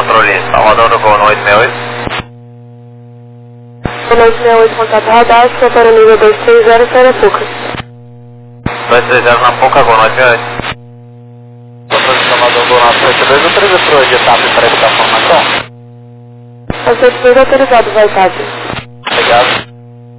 controle, está rodando com 868. 868, contato radar, sua para o nível 230, Sarapuca. 230 na Puca com 868. Posição do 972, autorizou de etapa para esta formação. 972 autorizado, vai tarde. Obrigado.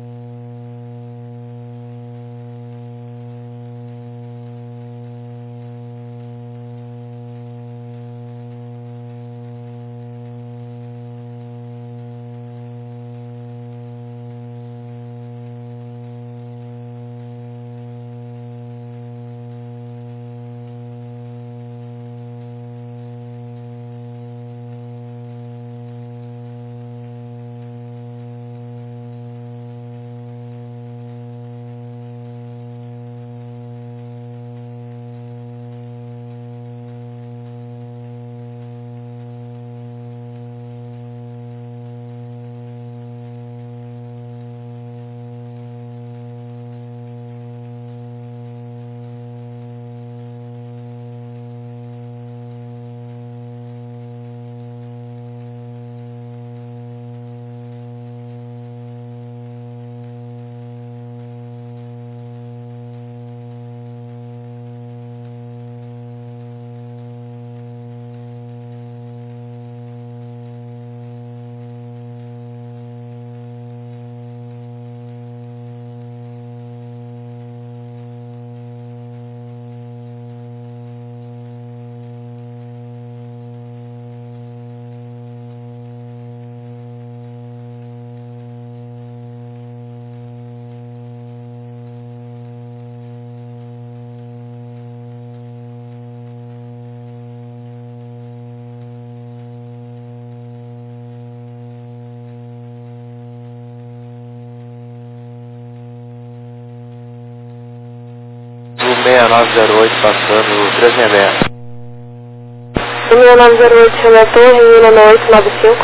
O 6908 passando 366. O 6908 chama a torre, 19895.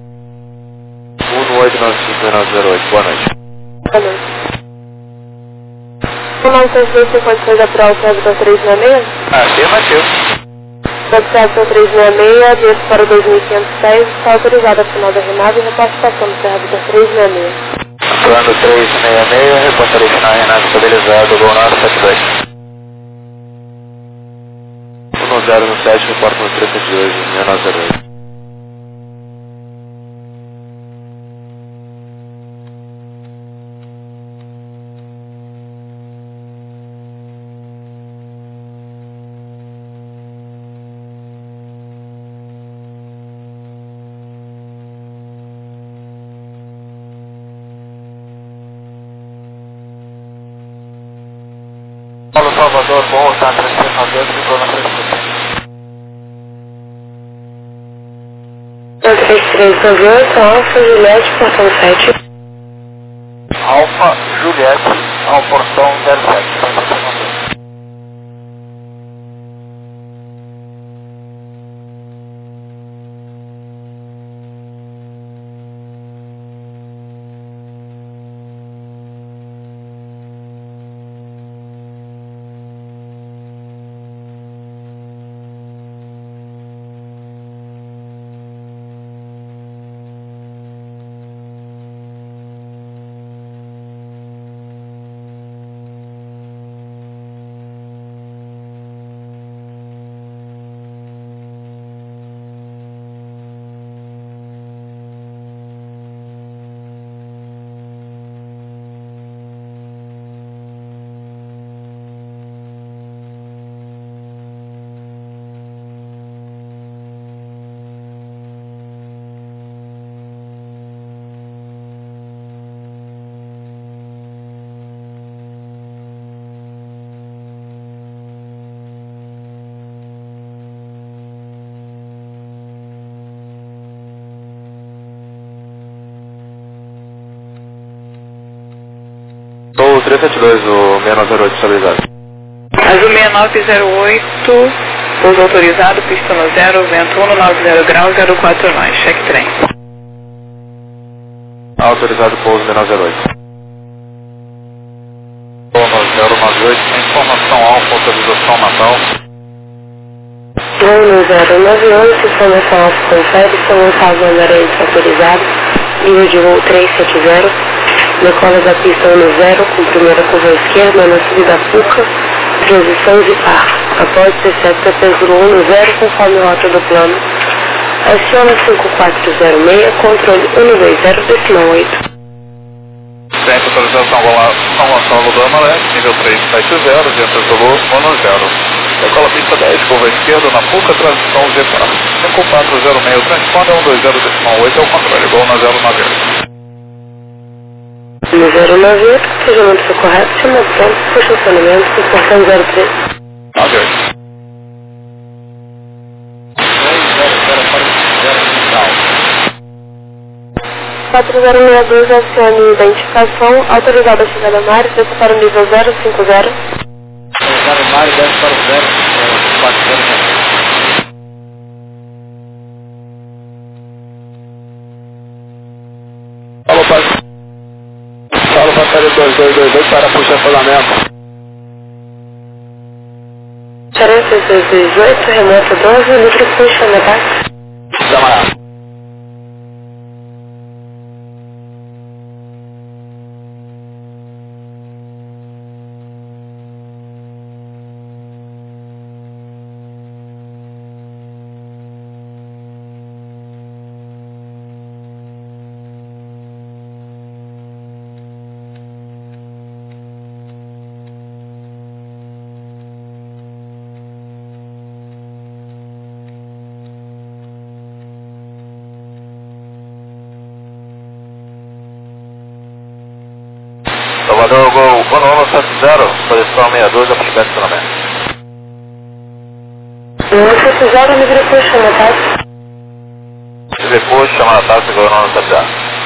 1895908, boa noite. Boa noite. O 956 para o César 366. Afirmativo. O César 366, desce para 2510, está autorizado a final da remada e repastação do César 366. Plano 366, reportaria final Renato estabilizado, Gol 972. 1017, reporta no 372, 6908. Paulo Salvador, bom, tá 392, ficou na 372. 3398, Alfa Juliette, portão 7. Alfa Juliette, ao portão 07. O 372, o 6908 estabilizado. Azul 6908, pouso autorizado, pista no 0, vento 190 graus, 049, cheque trem. Autorizado pouso 6908. Pouso 098, informação alfa, autorização Natal. 1098, informação alfa confere, são oitavo andar autorizado, nível de voo 370, decola da pista 10, com primeira curva à esquerda, na subida Puca, transição de par, após C7 P0 10, conforme a rota do plano, aciona 5406, controle 120, decimal 8. Sempre autorização São Gonçalo do Amarante, nível 370, Vento Zulu 10. Decola pista 10, curva esquerda, na Puca, transição ZPAR. 5406, transponder 120, decimal 8, é o controle, Gol 1098. 1098, procedimento foi correto, chama pronto, estacionamento, portão 03. 98. 4062, acione identificação, autorizada a chegada a Mário, desce para o nível 050. Autorizado Mário, desce para o 040. Fala, bateria 2222 para puxar estacionamento. Tarefa 618, remota 12, livre puxa na base. Chama. Salvador, Gol 1170, posição 62, aplicar estacionamento. 1170, livre puxa na base. Depois, chamada táxi, Gol 1170.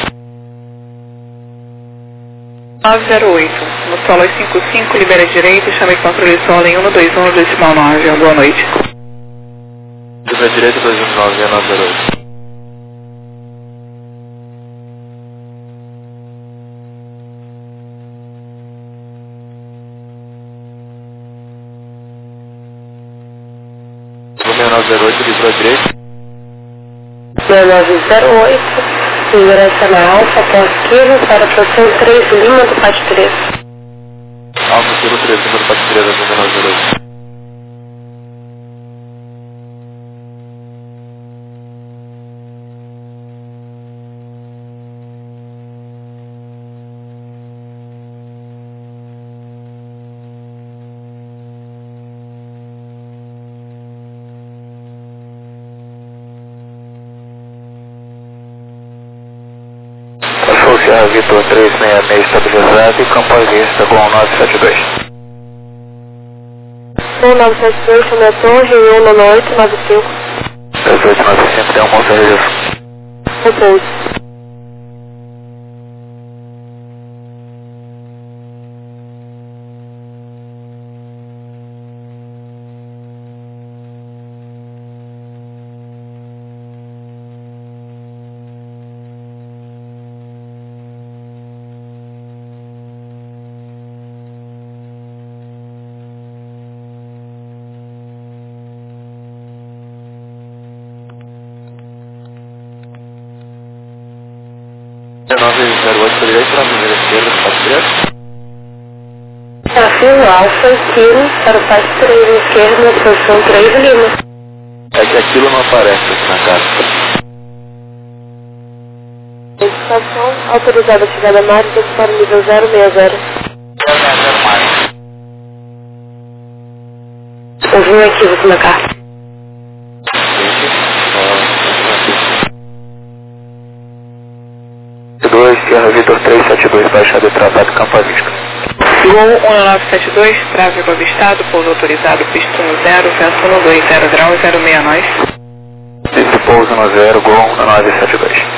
908, no solo 55, libera direito, chame controle solo em 121, decimal 9, boa noite. Libera direito, 219, 908. Número 908, livrou direito. 6908, segurança na Alfa, após 15, para a posição 3, Lima do Pátio 3. Alfa, Kilo 3, número 43, número 908. Sierra Vitor 366 estabilizado e campo à vista com 972. 1972, chama a torre, 19895. 1895, tem um bom serviço. Repouso. Desafio Alfa e Kilo para o Pátio 3, esquerda, na posição 3, Lima. É que aquilo não aparece aqui na casa. Identificação autorizada a chegada a Mário, desce para o nível 060. 060 mais. Houve um equívoco na carta. Sierra Vitor 372, baixada e travado, campo à vista. Gol 1972, tráfego avistado, pouso autorizado, pista 10, vento 120 graus, 069. Pista pouso no 0, Gol 1972.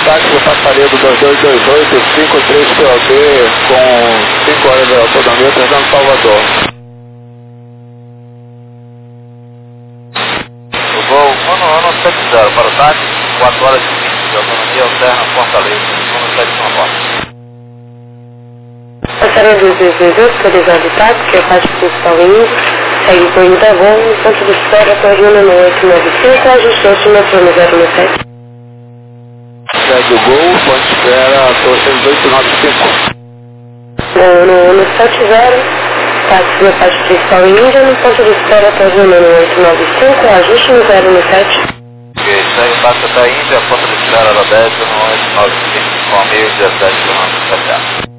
táxi Passaredo 2228, 53 POD, com 5 horas de autonomia, Fernando Salvador. O voo 1170 para o táxi, 4 horas e 20 de autonomia, alterna Fortaleza, 171 Passaredo 2228, autorizado o táxi, que é a parte principal em Índio, segue por Índio da Voo, no ponto de espera, correndo no 895, ajuste estimação no 017. Segue o Gol, ponto de espera, torre 895. Gol no 170, táxi na parte principal em Índia, no ponto de espera, correndo no 895, ajuste no 017. Ok, segue o táxi até a Índia, ponto de espera da 10 no 895, com a meio 17 km.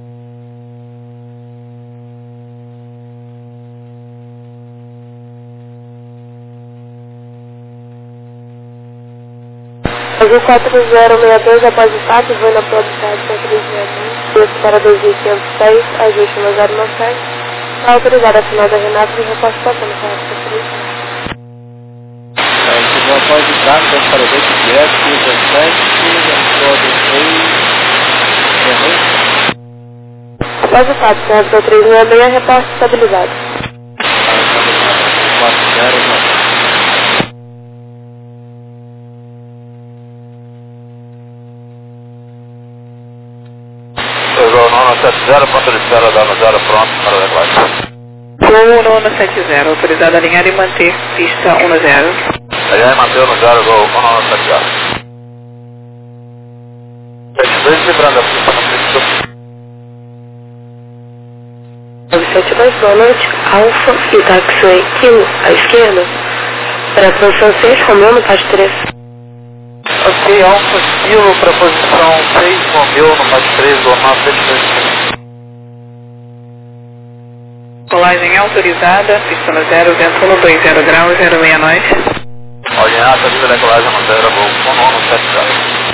Azul 4062, após o fato, voo na produção 136, para 2506, ajuste no 097. Está autorizada a final da Renata de repostação no caso da polícia. Chegou após o fato, para 27, 17, Após o fato, senhor 366, a reposta estabilizada. Chegou no 970, ponto de espera da 0 pronto para o decote. Voo 970, autorizado a alinhar e manter pista 10. Alinhar e manter no 0, gol 1970. 72 livrando a pista no pista. 972, boa noite. Alfa e Taxiway Kilo, à esquerda. Para a posição 6, Romeu no parte 3. Ok, Alfa Kilo para a posição 6, Romeu no parte 3, gol 972. Colagem autorizada, pista no 0, vento 120 graus, 069. Ordinata, livre decolagem no 0, gol 1970.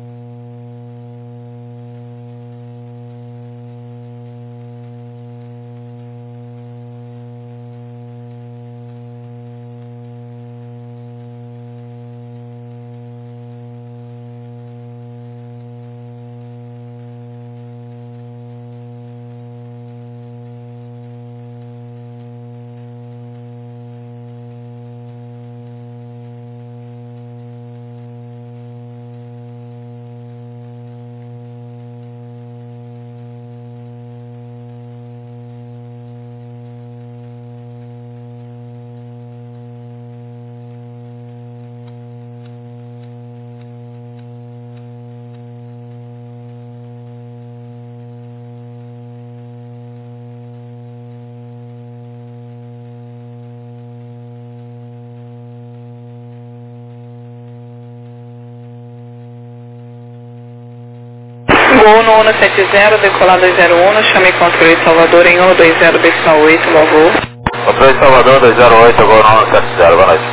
Gol no 170, decolada 01, chame controle Salvador em 120 decimal 8, bom voo. Controle Salvador 208, gol 970, boa noite.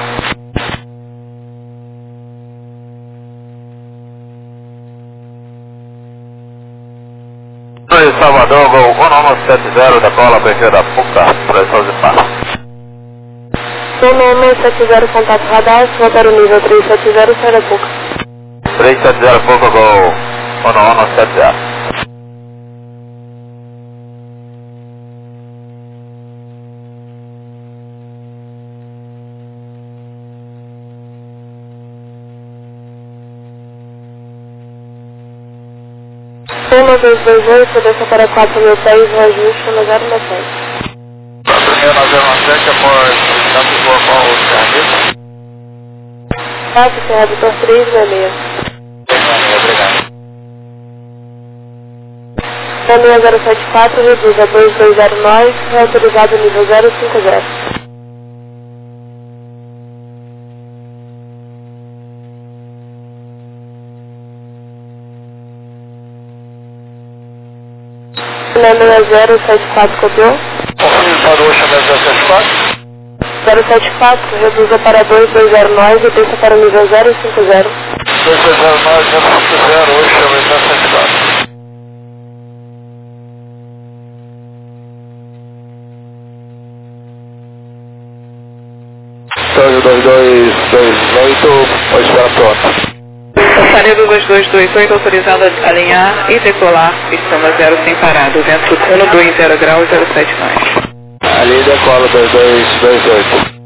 Controle Salvador, gol 1970, decola, perfil da PUCA, projeção de paz. Gol 970, contato radar, voltar o nível 370, sai da PUCA. 370 PUCA, gol 1970. Gol 228, desça para 4006, reajuste no 097. 4.997, após o campo do qual o serviço. Táxi, senhor Vitor 366. Obrigado. 6074, reduz a 2209, reautorizado nível 050. Filé 074, copiou? Confirme para o Ocean 074. 074, reduza para 2209 e desça para o nível 050. 2209, 050, Ocean 074. Torre 2228, pode estar pronto. Saredo 2228, autorizado a alinhar e decolar, pista no 0 sem parada, vento 120 graus, 07 nós. Ali decola 2228.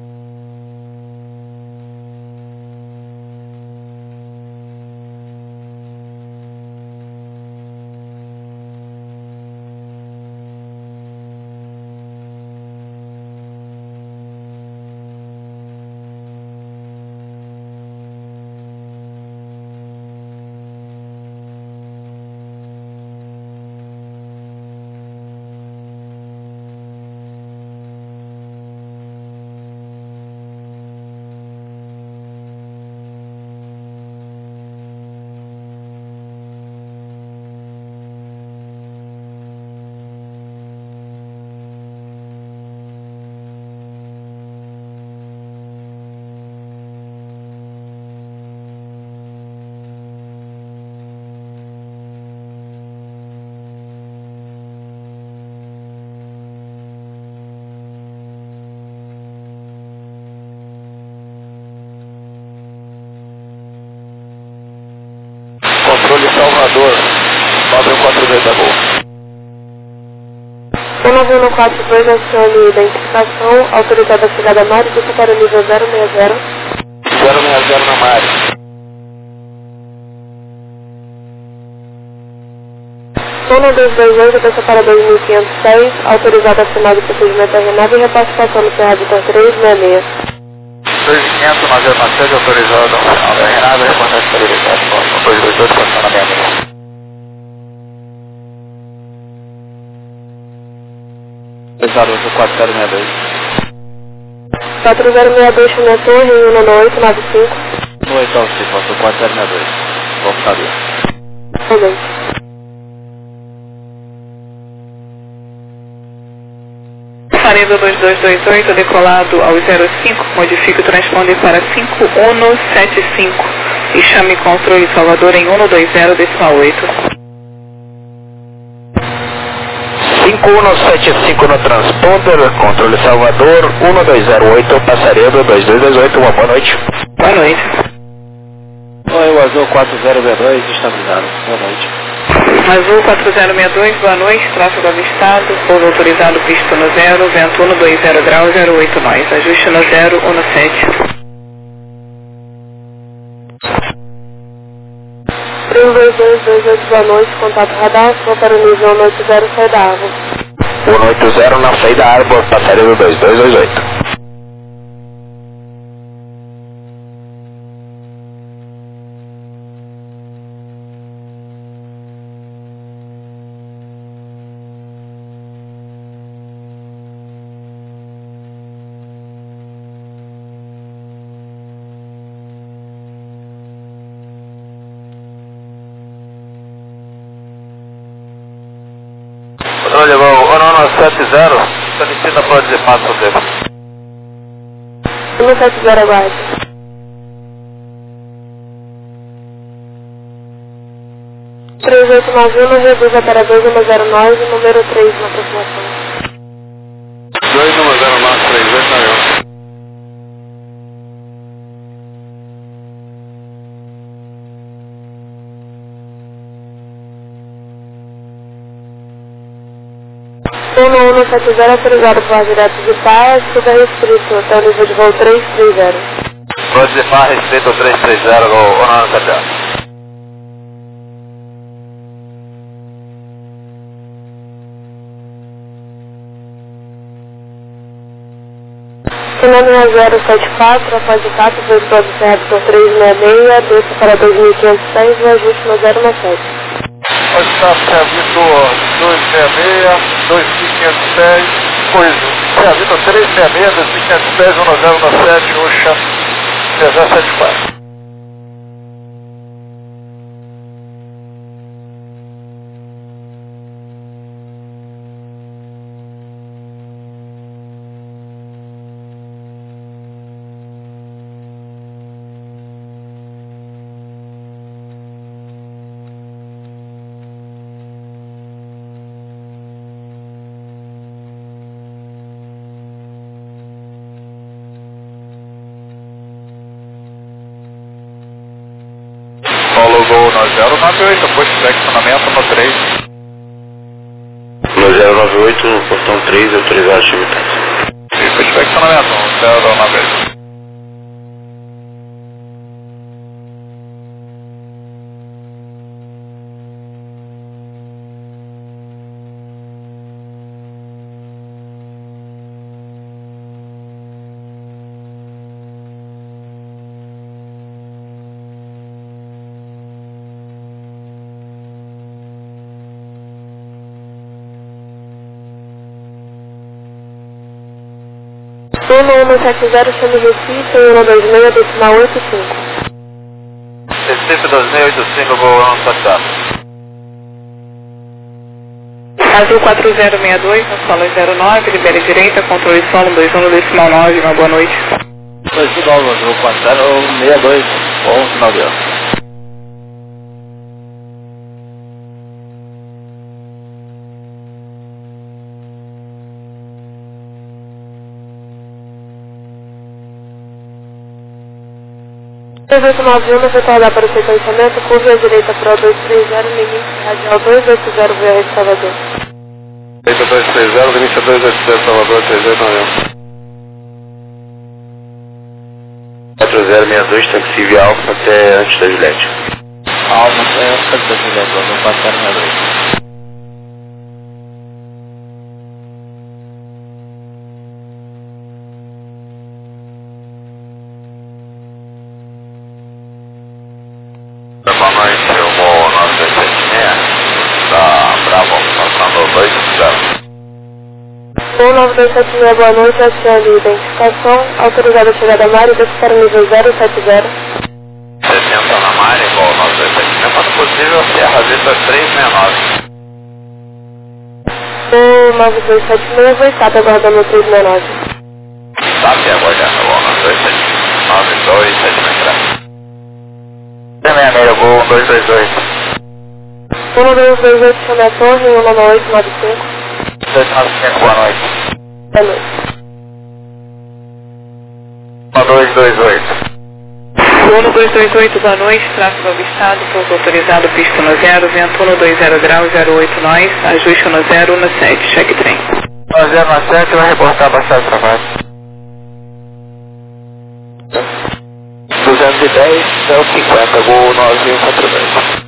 Controle Salvador, 942 da Gol. 9142, acione identificação, autorizada a chegada Mari, pista para o nível 060. 060 na Mari. 1228, pista para 2506, autorizada a final de procedimento RNAV e repassitação no Cerrado Vitor 366. 2500 na 07, autorizado ao final da RNAV, reportagem para libertar, 228, passando na minha linha. Pesado, 4062. 4062, China Torre, 19895. No 8 ao 5, 4062. Vou saber. Realmente. Saredo 2228, decolado ao 05, modifique o transponder para 5175 e chame controle Salvador em 120,8. 5175 no transponder, controle Salvador, 1208, Passaredo 2228, uma boa noite. Boa noite. Oi, o Azul 4062, estabilizado, boa noite. Azul 4062, boa noite, tráfego avistado, pouso autorizado, pista no 0, vento 120 graus, 08 nós, ajuste no 017. 32228, boa noite, contato radar, vou para o nível 180, sai da árvore. 180 na saída da árvore, Passaredo 2228. Olha, o 170, solicita para dizer passo dele. 170, aguarde. 3891, reduz para 2109, número 3 na aproximação. 2109, 3891. Sono 170, autorizado para direto de paz, tudo é restrito, até o nível de voo 330. Pode dizer para respeito 330, ou 170. Sono 6074, após o tato, veio para o Cerrado por 366, desça para 2506, o ajuste no 017. Pode estar servindo 266, 2510, servindo 366, 2510, 1097, Uxa, 374. 098, posto de estacionamento no 3. No 098, no portão 3, autorizado de militares. Posto de estacionamento, 098. Turno 170, chame Recife, 126, decimal 85. Recife 2685, vou WhatsApp. Azul 4062, na sala 09, libere direita, controle solo 21, decimal 9, uma boa noite. Azul 4062, bom final de ano. Evento 91, retornar para o sequenciamento, curva à direita para o 230, limite radial 280 via Salvador. Direita 230, limite 280 Salvador, 3891. 4062, táxi via Alfa até antes da Juliette. Alfa até antes da Juliette, no 4062. Boa noite, eu vou 9276, da Bravo, passando 250. 19276, boa noite, acionando identificação, autorizada a chegada à Mari, desce para o nível 070. 60 na Mari, igual 9276, quando possível, Serra Vista 369. 19276, foi SAP aguardando o 369. SAP aguardando, igual 9276, 9273. Eu vou 1228. 1228, chame a torre, 19895. 295, boa noite. Boa noite. 1228. 1228, boa noite, tráfego avistado, pouso autorizado, pista no 0, vento 120 graus, 08 nós, ajuste no 017, cheque trem. 017, vai reportar bastante trabalho. 210, 050, voo 9142.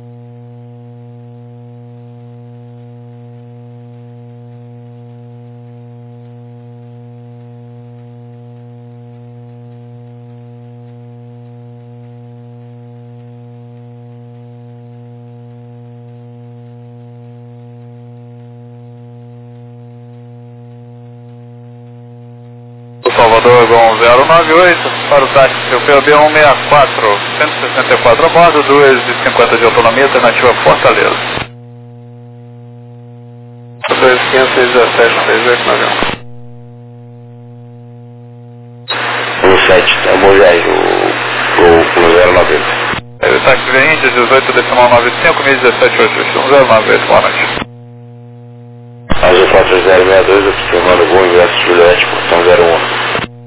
Salvador, Gol 098, para o táxi PB 164, 164 a bordo, 2,50 de autonomia, alternativa Fortaleza. 2517, 3891. 17, é bom viagem, o 090. O táxi Índia 18 decimal 95, 1017, 098, boa noite. Azul 4062, observando o voo ingresso Juliette, portão 01.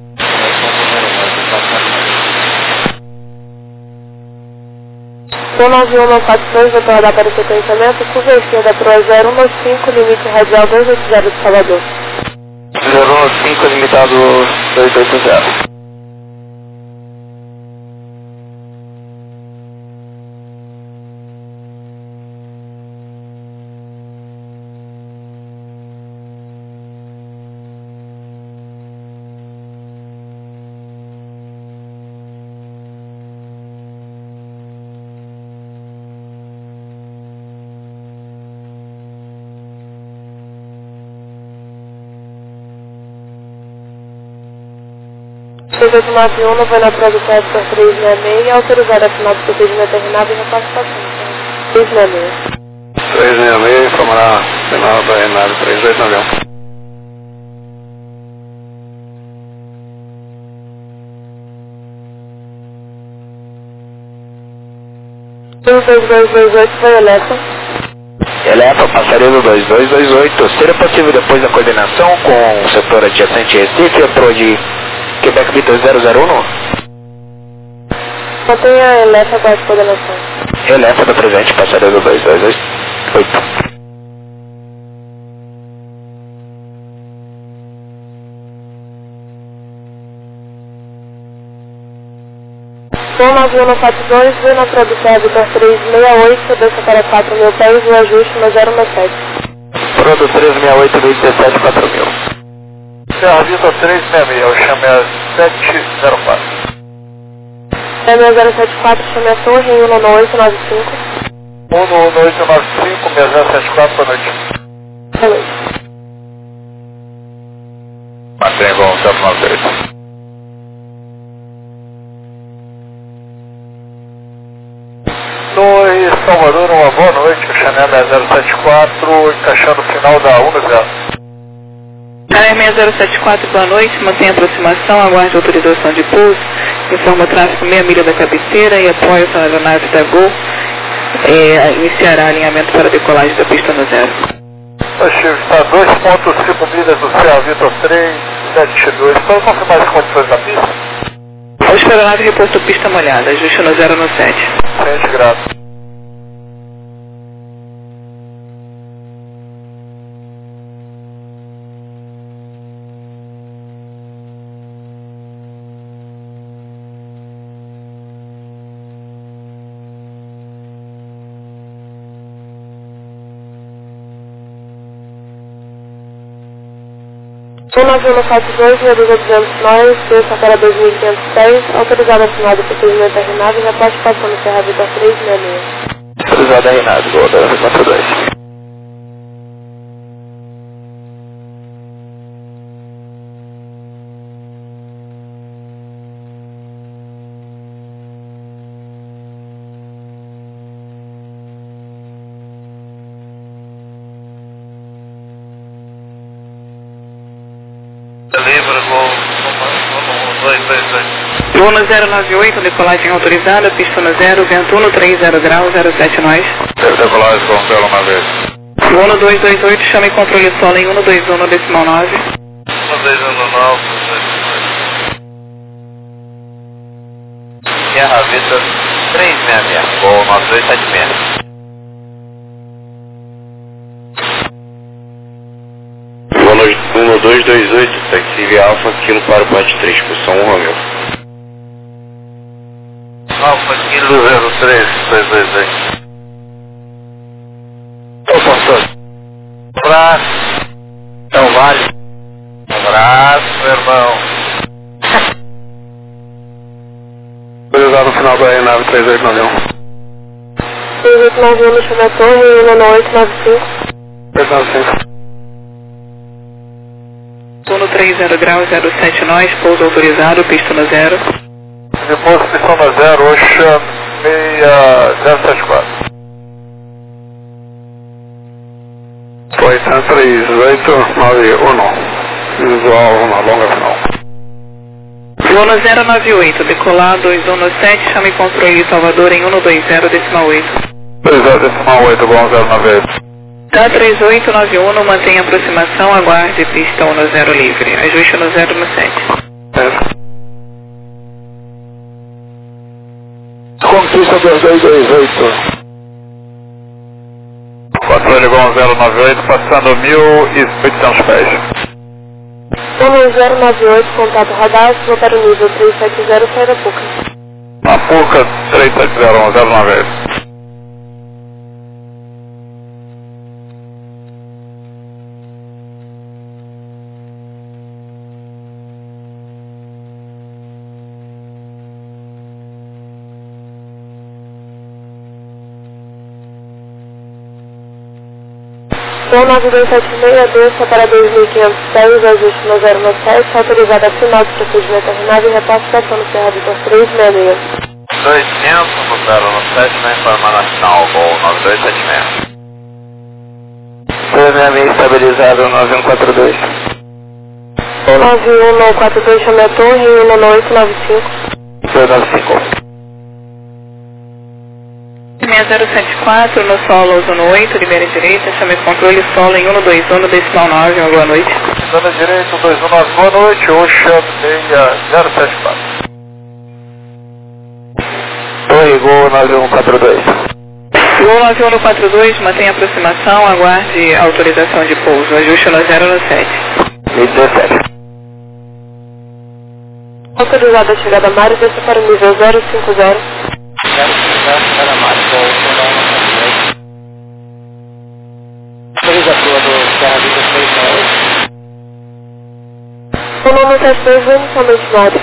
Zona 9142, vai tornar para o sequenciamento, curva esquerda para o 015, limite radial 280 de Salvador. 015, limitado 280. O 291 vai na produção por 366 e autorizado a final do procedimento terminado e repassagem. 366. 366, informará final da Renata 3891. 2228 foi Elepa. Elepa, passaredo 2228. Seria possível depois da coordenação com o setor adjacente Recife, entrou de Quebec Vitor 001? Só tem a Elepa com a coordenação. Elefa do presente, passaredo 2228. Som 9142, viu na produção Vitor 368, desça para 4 mil pés, o ajuste no 067. Prodo 368, 2017, 4 mil. Serra Vitor 366, o chame a 704. Chame 074, chame a torre em 11895. 11895, 6074, boa noite. Boa noite. Mantém com o 798. 2, Salvador, uma boa noite, o Chanel 6074, encaixando o final da 10. Chanel 6074, boa noite, mantenha a aproximação, aguarde autorização de pouso, informa o tráfego meia milha da cabeceira e apoia a aeronave da Gol, iniciará alinhamento para a decolagem da pista no 0. Chico, está 2,5 milhas do Serra Vitor 372, para confirmar as condições da pista? Hoje para a aeronave reposto pista molhada, ajuste no 017. 100 graus. Som 9142, reduz a 200 nós, desça para 2500 pés, autorizado assinado por procedimento da RNAV e reposte passando Serra Vitor 366. Autorizado a Renato, Gol 42. Livre, Gol 222. Voo no 098, decolagem autorizada, pista no 0, vento 130 graus, 07 nós. Decolagem com 096. Voo no 228, chame controle solo em 121 decimal 9. 119. Serra Vitor 366, Gol 9276. 1228, taxi Alfa, Kilo para o Pate 3, posição 1, Romeu. Alfa Kilo 03222. Ô, pastor. Abraço. Então vale. Abraço, meu irmão. Autorizado no final da aeronave 3891. 3891, chame a torre em 11895. 395. Voo no 30 graus, 07 nós, pouso autorizado, pista no 0. Depois pista no 0, Ocean 6074. Foi 3891. Visual na longa final. Voo no 098, decolar 217, chame controle Salvador em 120 decimal 8. 30,8, bom 098. Tá 3891, mantenha a aproximação, aguarde pista 10 livre, ajuste no 017. Conquista 2228. Controle bom 098, passando 1.800 pés. Som 098, contato radar, vou para o nível 370, sai da PUCA. Na PUCA 370, 098. Som 9276, desça para 2500 pés, ajuste no 097, autorizado assinado do procedimento da RNAV e repasse passando Serra Vitor 366. 200 no 097, na informação nacional, Gol 9276. 366 estabilizado 9142. 9142, chame a torre em 11895. 295. 6074, no solo, zona 8, libera direita, chame controle solo em 121 decimal 9, uma boa noite. Zona direita 219, boa noite, Ocean 6074. Torre Gol 9142. Gol 9142, mantenha aproximação, aguarde autorização de pouso. Ajuste no 017. 1017. Autorizada a chegada Mário, desça para o nível 050. 050, chegada Mário, voo 191. Autoriza a tua do Serra Vista 368. O nome das dois vem somente Mário.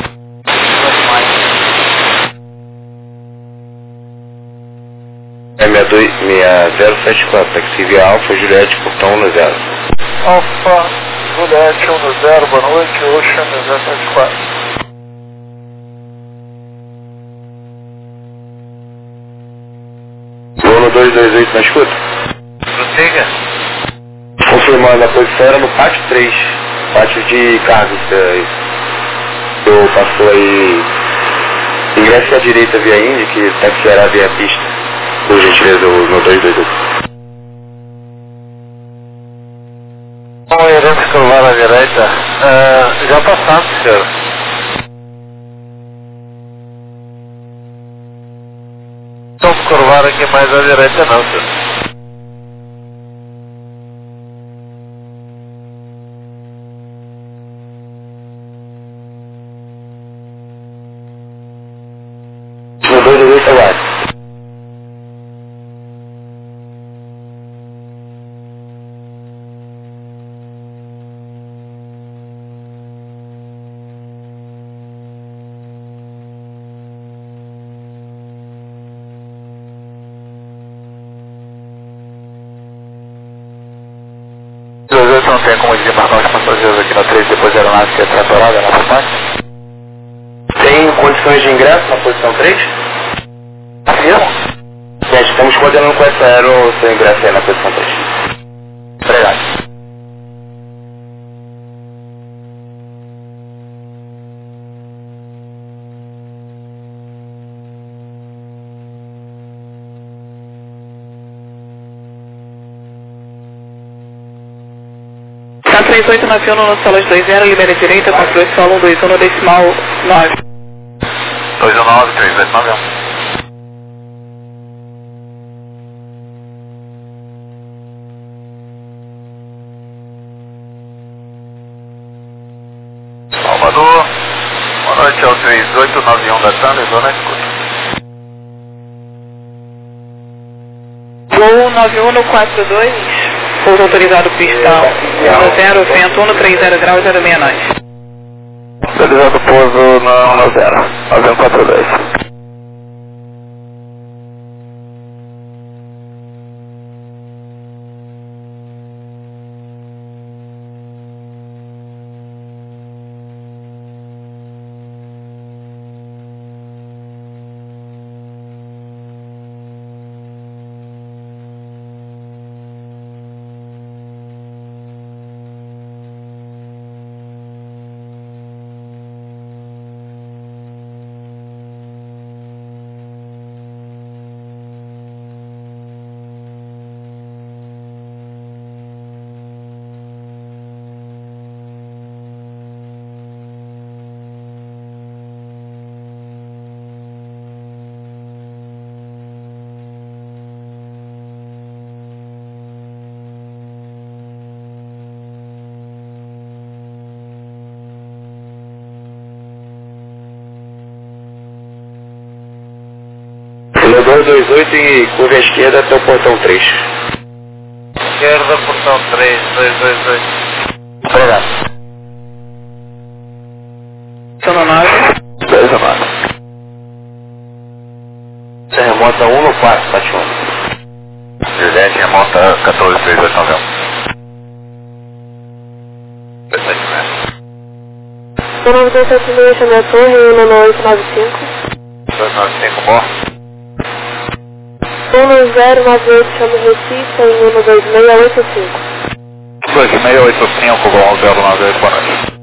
É 6074, taxi via Alfa, Juliette, portão 10. Alfa, Juliette 10, boa noite, Ocean 074. Voo 228 na escuta. Prossiga. Confirmando a posição era no pátio 3, pátio de cargos. Eu passou aí, ingresse à direita via Indy, que taxiará via pista. Por gentileza, no 228. Bom, iremos curvar à direita. Já passamos, senhor. Não curvar aqui mais à direita não, senhor. No 228 aguarde. Não tem como desembarcar os passageiros aqui na 3 depois da aeronave que é tratorada na parte? Tem condições de ingresso na posição 3? Sim. Gente, estamos coordenando com essa aero o seu ingresso aí na posição 3. Obrigado. Tá 3891 no solo 20, libera direita, controle solo 121 decimal 9. 219, 3891. Salvador, boa noite ao 3891 da Thunder, zona escuta. Gol 9142, pouso autorizado pistão 0, vento 130 graus 069. Autorizado pouso na 0, 9142. No 228 e curva à esquerda até o portão 3. Esquerda, portão 3, 228. Obrigado. Sono 9. 219. Você remonta 1 no 4, Pátio 1. Juliette remonta 14391. 27 O nome do 76 chama a torre 19895. 295 bom. 1098 chama Recife em 12685. 2685 bom, 098, boa noite.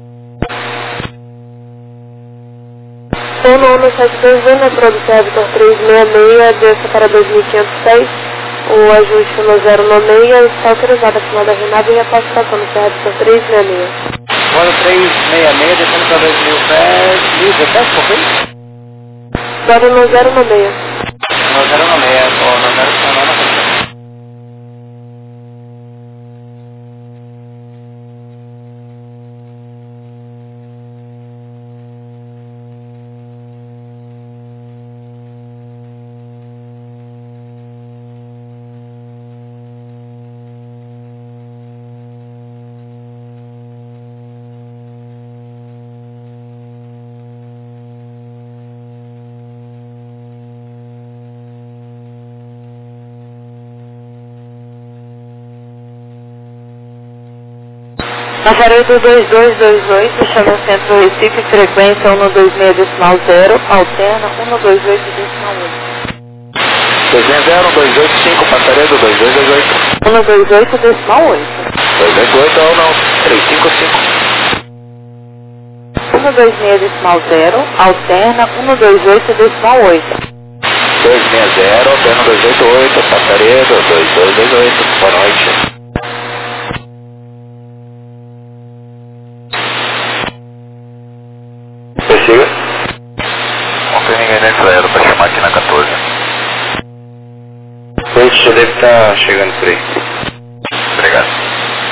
Sono 172, vem para o Vitor 366, desça para 2506. O ajuste no 096 está autorizado a final da jornada e repasse passando no Vitor 366. Agora 366, descendo para 2000 pés, 1017, por favor? Agora no 096. 096, ou 90, Aparelho 2228, chama o centro Recife, frequência 126.0, alterna 128.1. 260-285, Passaredo 2228. 128.8. 228 ou não, 355. 126.0, alterna 128.8. 260, alterna 288, Passaredo 2228, boa noite. Prossiga. Não tem ninguém nesse aero pra chamar aqui na 14. A gente já deve estar chegando por aí. Obrigado.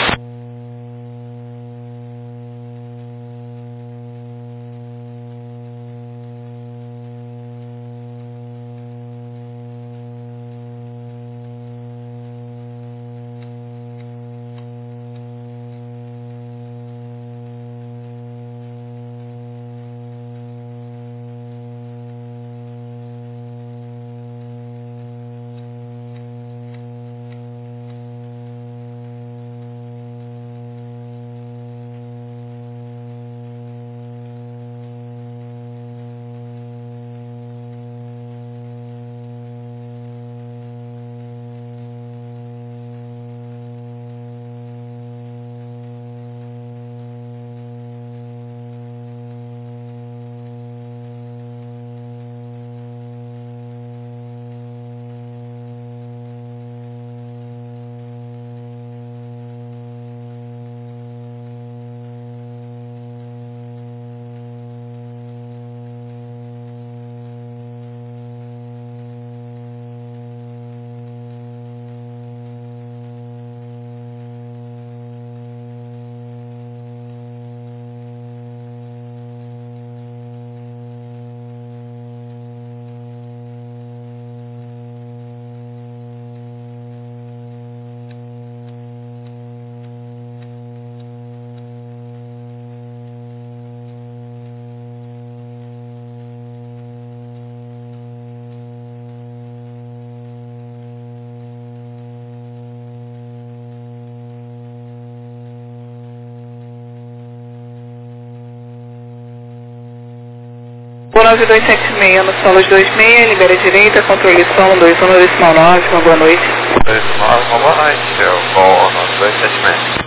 Por 9276, no solo 26, libera a direita, controle som 21.9, uma boa noite. 29, uma boa noite, eu vou no 276.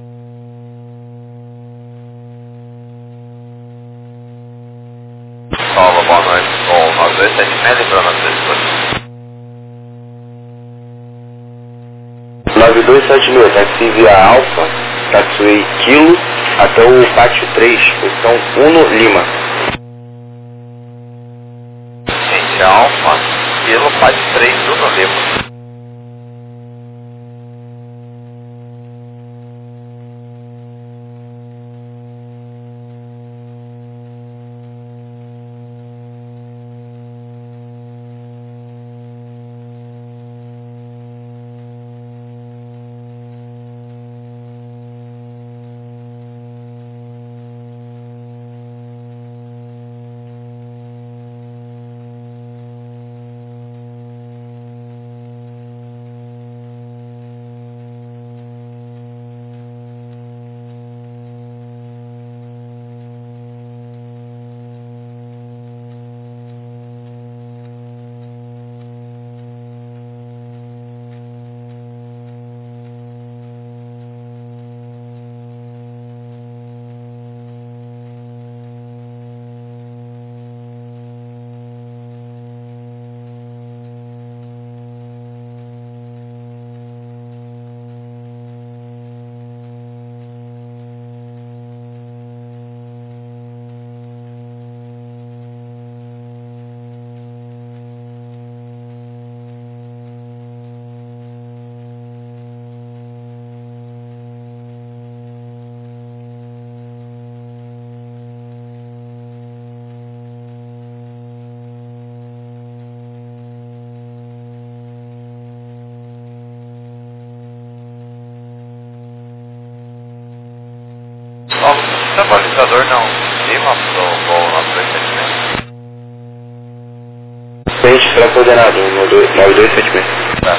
Nova, boa noite, vou no 276, lembrando as pessoas. 9276, táxi via Alfa, taxiway Kilo, até o pátio 3, posição 1 Lima. Gente, Alfa, Kilo, Pátio 3, tudo Lima. Estabilizador não. Cima do voo 9276. Frente para coordenado 9276. Tá.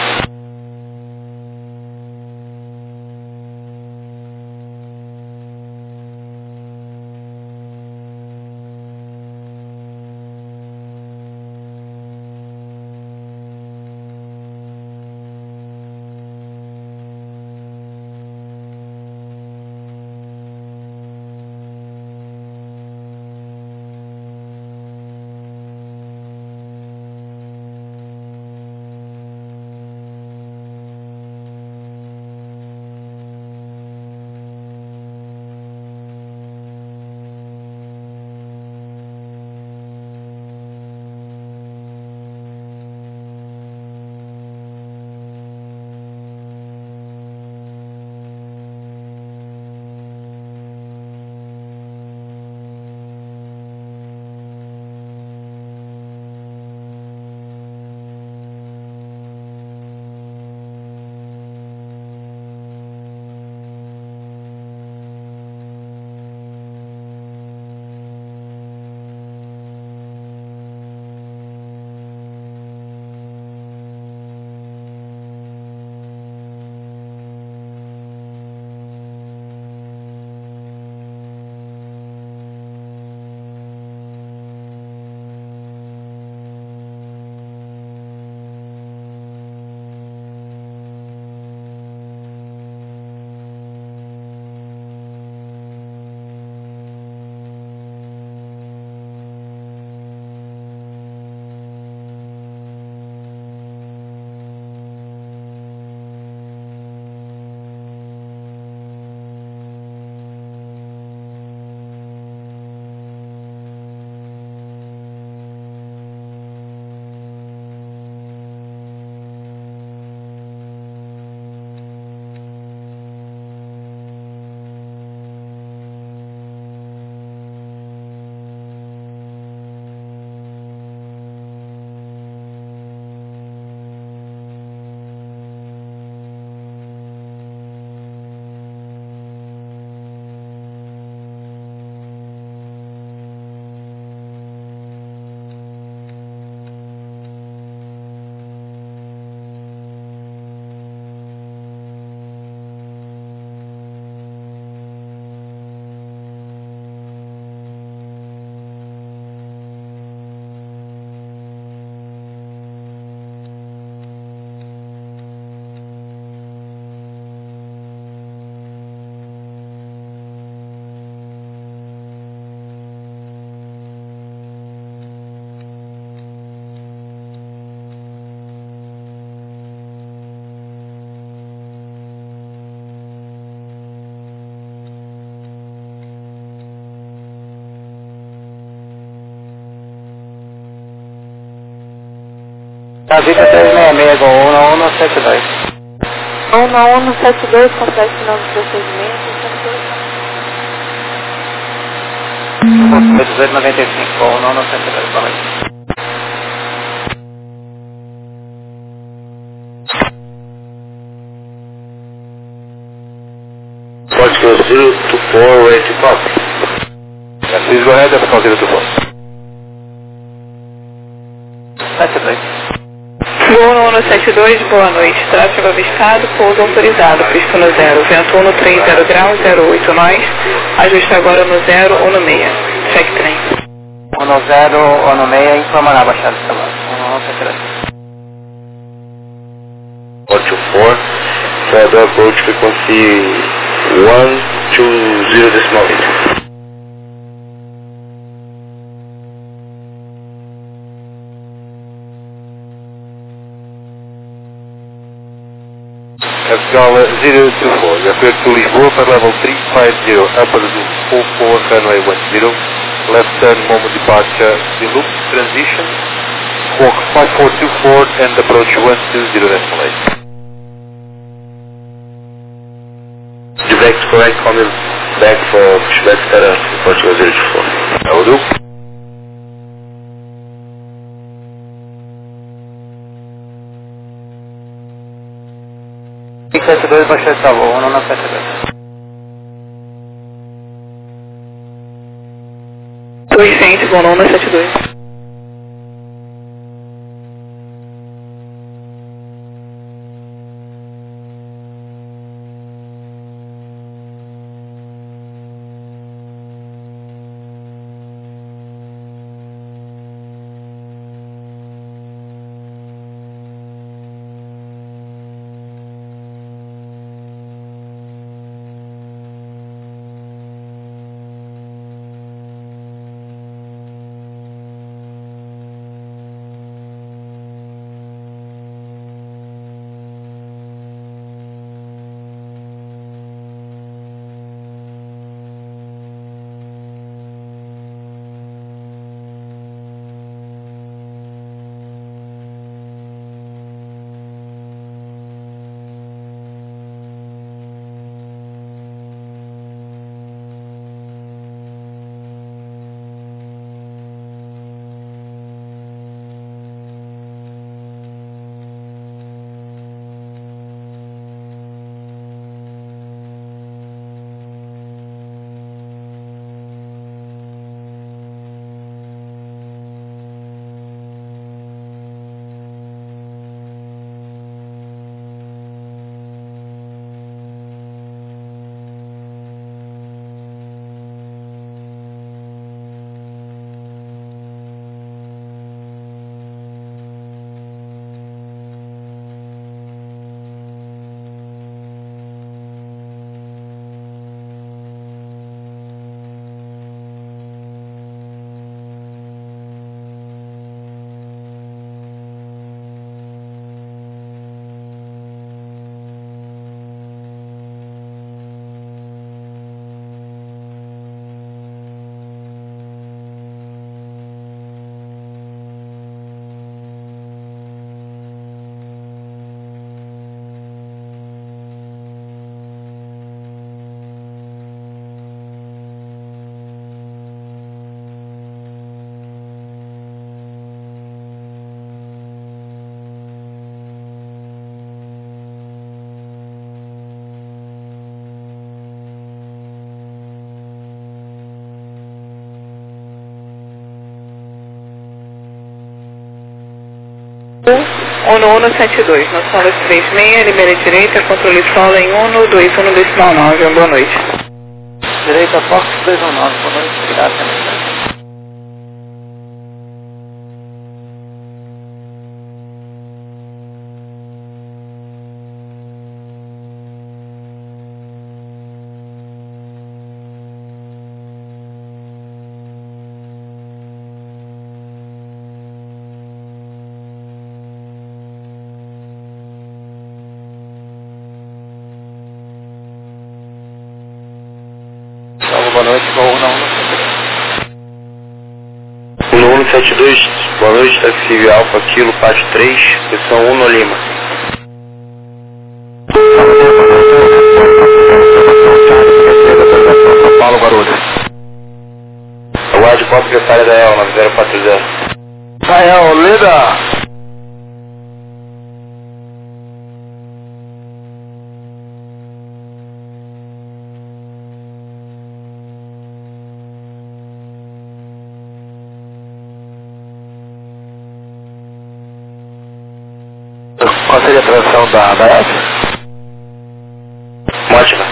Brasília 366, com 1172. 1172, complete final do procedimento. 1895, com 1172, boa noite. Pode que eu 024 rate copy. Please go ahead and call 024. 72. Voo 172, boa noite. Tráfego avistado, pouso autorizado. Pista no 0. Vento 130 graus, 08 nós. Ajuste agora no 016. Check trem. 1016, informará a baixada de trabalho. 1172. 424, further approach frequency 120.8. Escala 024, you are cleared to Lisboa for level 350, upper loop 44, runway 10, left turn moment departure, the loop transition, squawk 5424 and approach 120.8. Direct correct, coming back for pushback setup, Portugal 024. I will do. Baixou de salvo, 1972. 200, vou no 172. Uno 172, nós somos 36, libera direita, controle solo em 121 decimal 9, boa noite. Direita, Fox 219, boa noite, obrigado também. Boa noite, vou no 172, boa noite, taxi Alfa Kilo, Pátio 3, posição 1 no Lima. São Paulo, Guarulhos. Aguarde qual secretária da EL, 9040. Rael, lida! Qual seria a tradução da F? Ótima.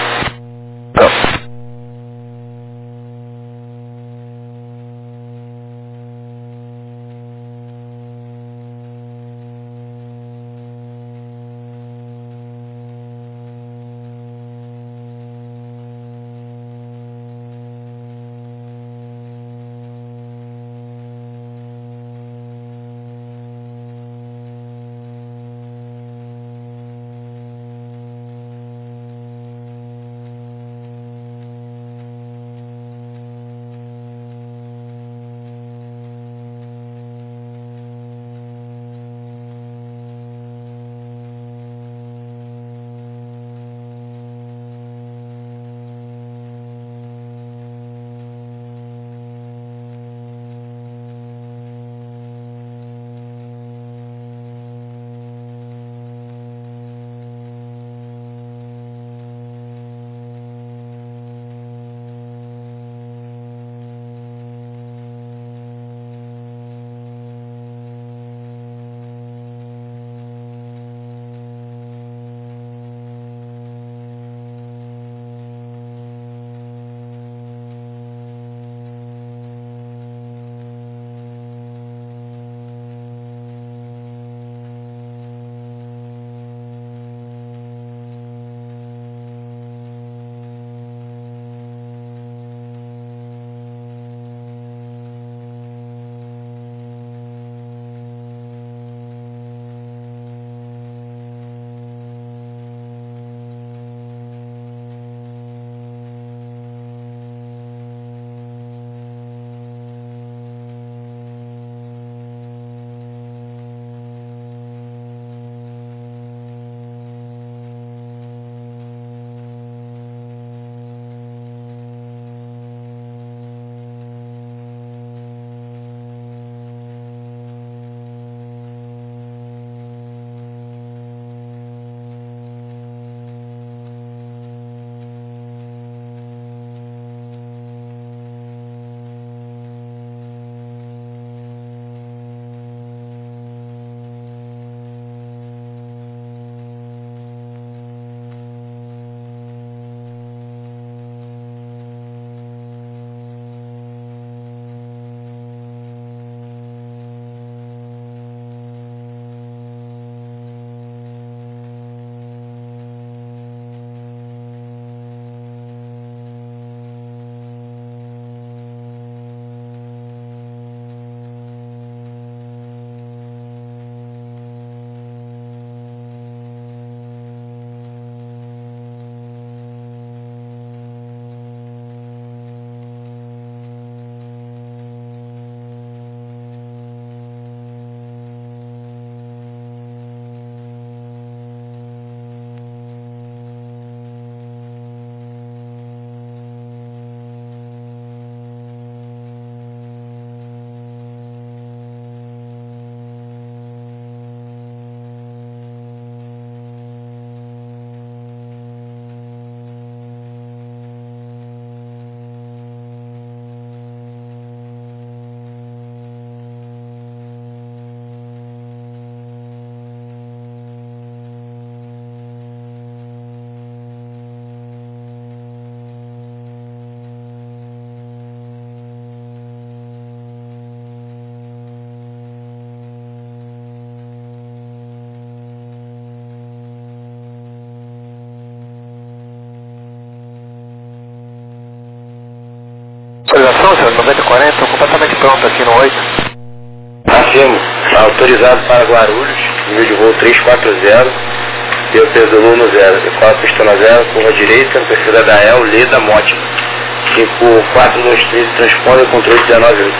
Informação, senhor, 9040, estou completamente pronto aqui no 8. Afirmo, autorizado para Guarulhos, nível de voo 340, e eu peso no 0, decola pista na 0, curva direita, no perfil da Dael, Leda, Mote, 5423, transponder, controle 198.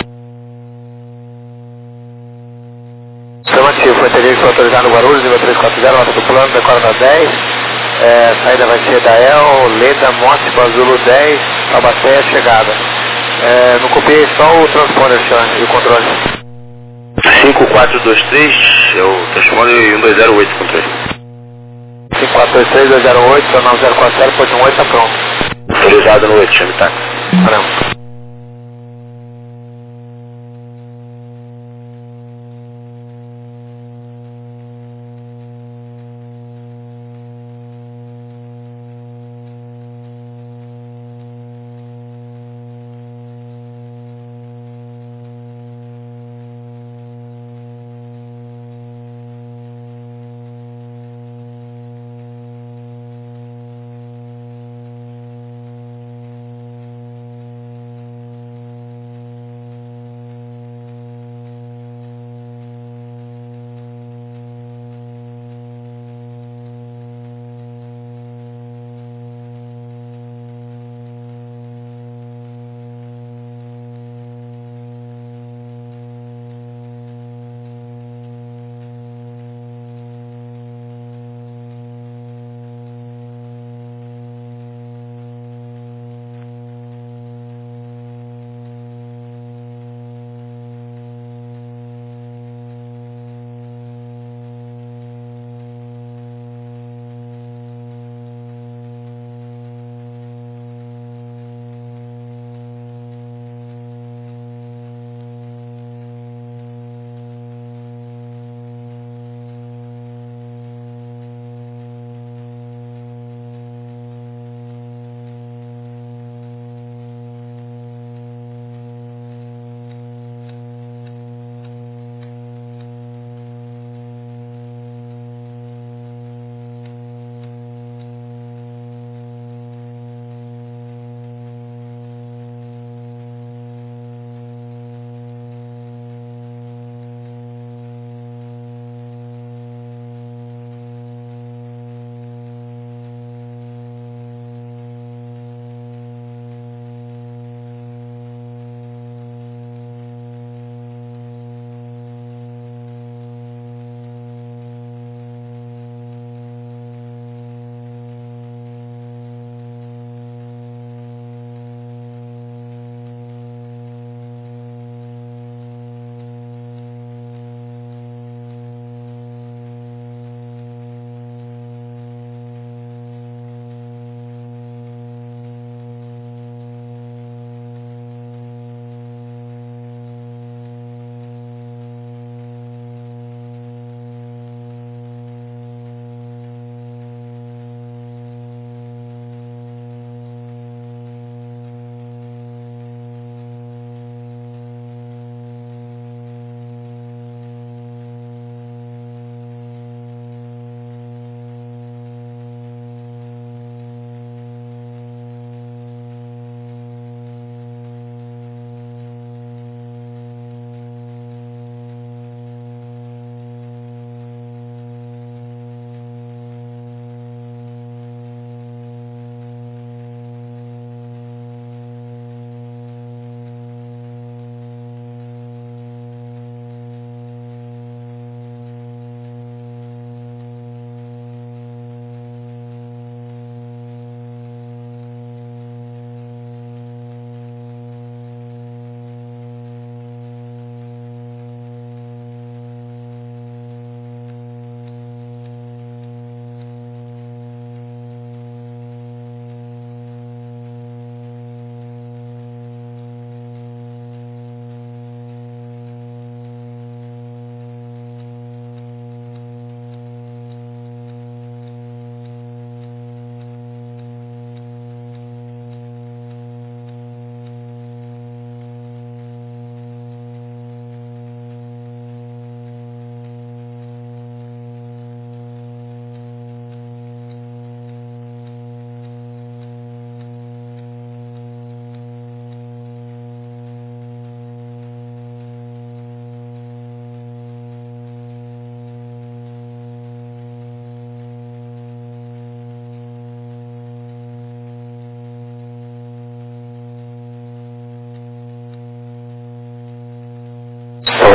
Afirmativo, foi interesse autorizado no Guarulhos, nível 340, nota do plano, decola na 10, saída vai ser Dael, Leda, Mote, Bazulo 10, Taubaté, chegada. Não copiei só o transponder, senhor, e o controle. 5423, eu transponder 1208, controle. 5423-208, seu 9040, pode 18, tá pronto. Autorizado no 8, chame táxi. Caramba.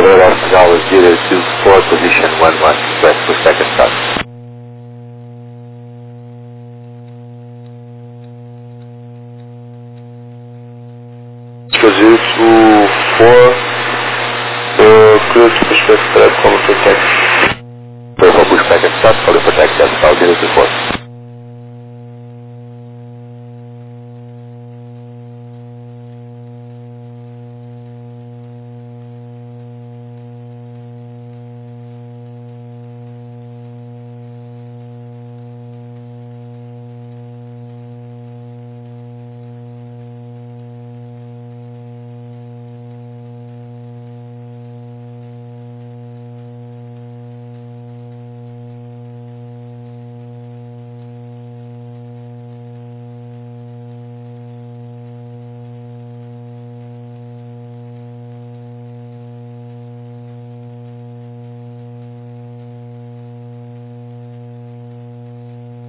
Weather last signal is 024, position 11, west for second stop. Produce 4, cruise pushback, follow for taxi. Pushback and stop, follow for taxi, 024.